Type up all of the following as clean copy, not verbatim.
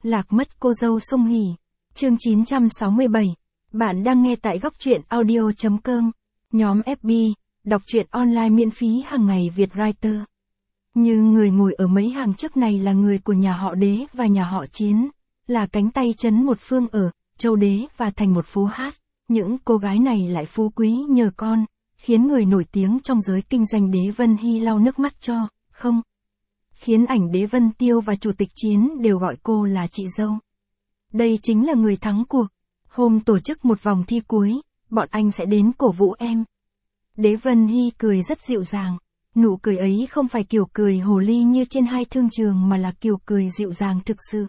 Lạc mất cô dâu Song Hỷ. Chương 967. Bạn đang nghe tại góc truyện audio.com. Nhóm FB, đọc truyện online miễn phí hàng ngày Việt Writer. Như người ngồi ở mấy hàng trước này là người của nhà họ Đế và nhà họ Chiến, là cánh tay trấn một phương ở Châu Đế và thành một phố hát. Những cô gái này lại phú quý nhờ con, khiến người nổi tiếng trong giới kinh doanh Đế Vân Hy lau nước mắt cho, không. Khiến ảnh Đế Vân Tiêu và Chủ tịch Chiến đều gọi cô là chị dâu. Đây chính là người thắng cuộc. Hôm tổ chức một vòng thi cuối, bọn anh sẽ đến cổ vũ em. Đế Vân Hy cười rất dịu dàng. Nụ cười ấy không phải kiểu cười hồ ly như trên hai thương trường mà là kiểu cười dịu dàng thực sự.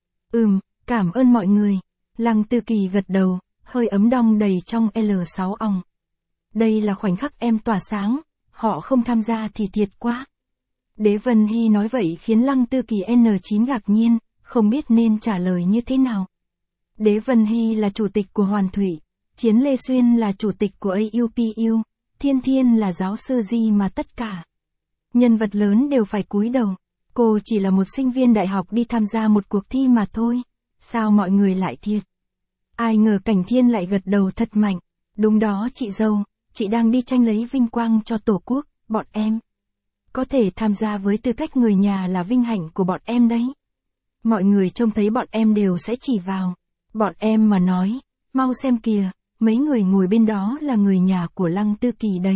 Cảm ơn mọi người. Lăng Tư Kỳ gật đầu, hơi ấm đong đầy trong L6 òng. Đây là khoảnh khắc em tỏa sáng, họ không tham gia thì thiệt quá. Đế Vân Hy nói vậy khiến Lăng Tư Kỳ N9 ngạc nhiên, không biết nên trả lời như thế nào. Đế Vân Hy là chủ tịch của Hoàn Thủy, Chiến Lê Xuyên là chủ tịch của AUPU, Thiên Thiên là giáo sư gì mà tất cả nhân vật lớn đều phải cúi đầu. Cô chỉ là một sinh viên đại học đi tham gia một cuộc thi mà thôi. Sao mọi người lại thiệt? Ai ngờ Cảnh Thiên lại gật đầu thật mạnh. Đúng đó chị dâu, chị đang đi tranh lấy vinh quang cho Tổ quốc, bọn em. Có thể tham gia với tư cách người nhà là vinh hạnh của bọn em đấy. Mọi người trông thấy bọn em đều sẽ chỉ vào. Bọn em mà nói, mau xem kìa, mấy người ngồi bên đó là người nhà của Lăng Tư Kỳ đấy.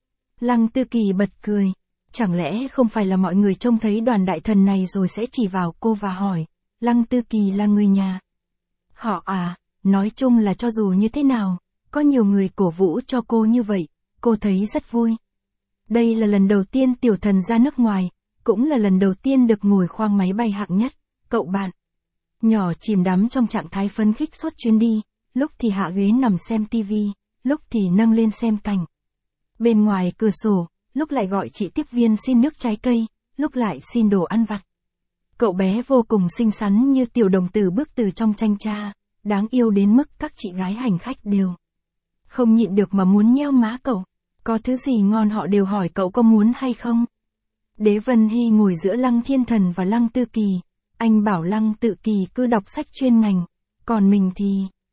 Lăng Tư Kỳ bật cười. Chẳng lẽ không phải là mọi người trông thấy đoàn đại thần này rồi sẽ chỉ vào cô và hỏi, Lăng Tư Kỳ là người nhà? Họ à, nói chung là cho dù như thế nào, có nhiều người cổ vũ cho cô như vậy, cô thấy rất vui. Đây là lần đầu tiên tiểu thần ra nước ngoài, cũng là lần đầu tiên được ngồi khoang máy bay hạng nhất, cậu bạn. Nhỏ chìm đắm trong trạng thái phấn khích suốt chuyến đi, lúc thì hạ ghế nằm xem tivi, lúc thì nâng lên xem cảnh. Bên ngoài cửa sổ, lúc lại gọi chị tiếp viên xin nước trái cây, lúc lại xin đồ ăn vặt. Cậu bé vô cùng xinh xắn như tiểu đồng tử bước từ trong tranh cha, đáng yêu đến mức các chị gái hành khách đều không nhịn được mà muốn nheo má cậu. Có thứ gì ngon họ đều hỏi cậu có muốn hay không. Đế Vân Hy ngồi giữa Lăng Thiên Thần và Lăng Tư Kỳ. Anh bảo Lăng Tự Kỳ cứ đọc sách chuyên ngành, còn mình thì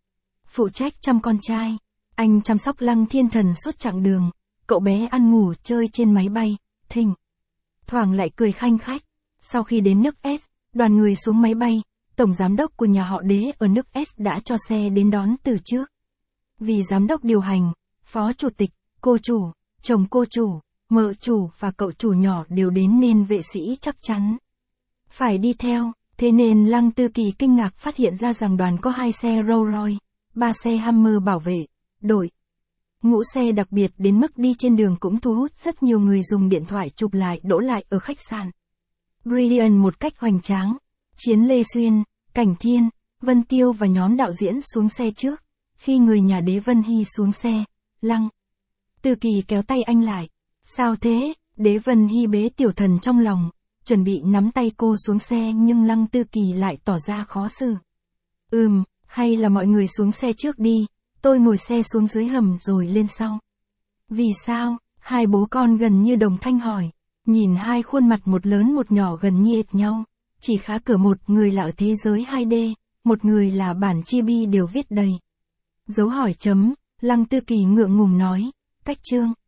phụ trách chăm con trai. Anh chăm sóc Lăng Thiên Thần suốt chặng đường. Cậu bé ăn ngủ chơi trên máy bay, thỉnh thoảng lại cười khanh khách. Sau khi đến nước S, đoàn người xuống máy bay, tổng giám đốc của nhà họ Đế ở nước S đã cho xe đến đón từ trước. Vì giám đốc điều hành, phó chủ tịch, cô chủ, chồng cô chủ, mợ chủ và cậu chủ nhỏ đều đến nên vệ sĩ chắc chắn phải đi theo. Thế nên Lăng Tư Kỳ kinh ngạc phát hiện ra rằng đoàn có 2 xe Rolls Royce, 3 xe Hummer bảo vệ, đội ngũ xe đặc biệt đến mức đi trên đường cũng thu hút rất nhiều người dùng điện thoại chụp lại đỗ lại ở khách sạn Brilliant một cách hoành tráng. Chiến Lê Xuyên, Cảnh Thiên, Vân Tiêu và nhóm đạo diễn xuống xe trước. Khi người nhà Đế Vân Hy xuống xe, Lăng Tư Kỳ kéo tay anh lại. Sao thế? Đế Vân Hy bế tiểu thần trong lòng, chuẩn bị nắm tay cô xuống xe nhưng Lăng Tư Kỳ lại tỏ ra khó xử. Hay là mọi người xuống xe trước đi, tôi ngồi xe xuống dưới hầm rồi lên sau. Vì sao? Hai bố con gần như đồng thanh hỏi. Nhìn hai khuôn mặt một lớn một nhỏ gần như hệt nhau. Chỉ khá cửa một người là ở thế giới 2D, một người là bản chibi đều viết đầy dấu hỏi chấm. Lăng Tư Kỳ ngượng ngùng nói, cách chương.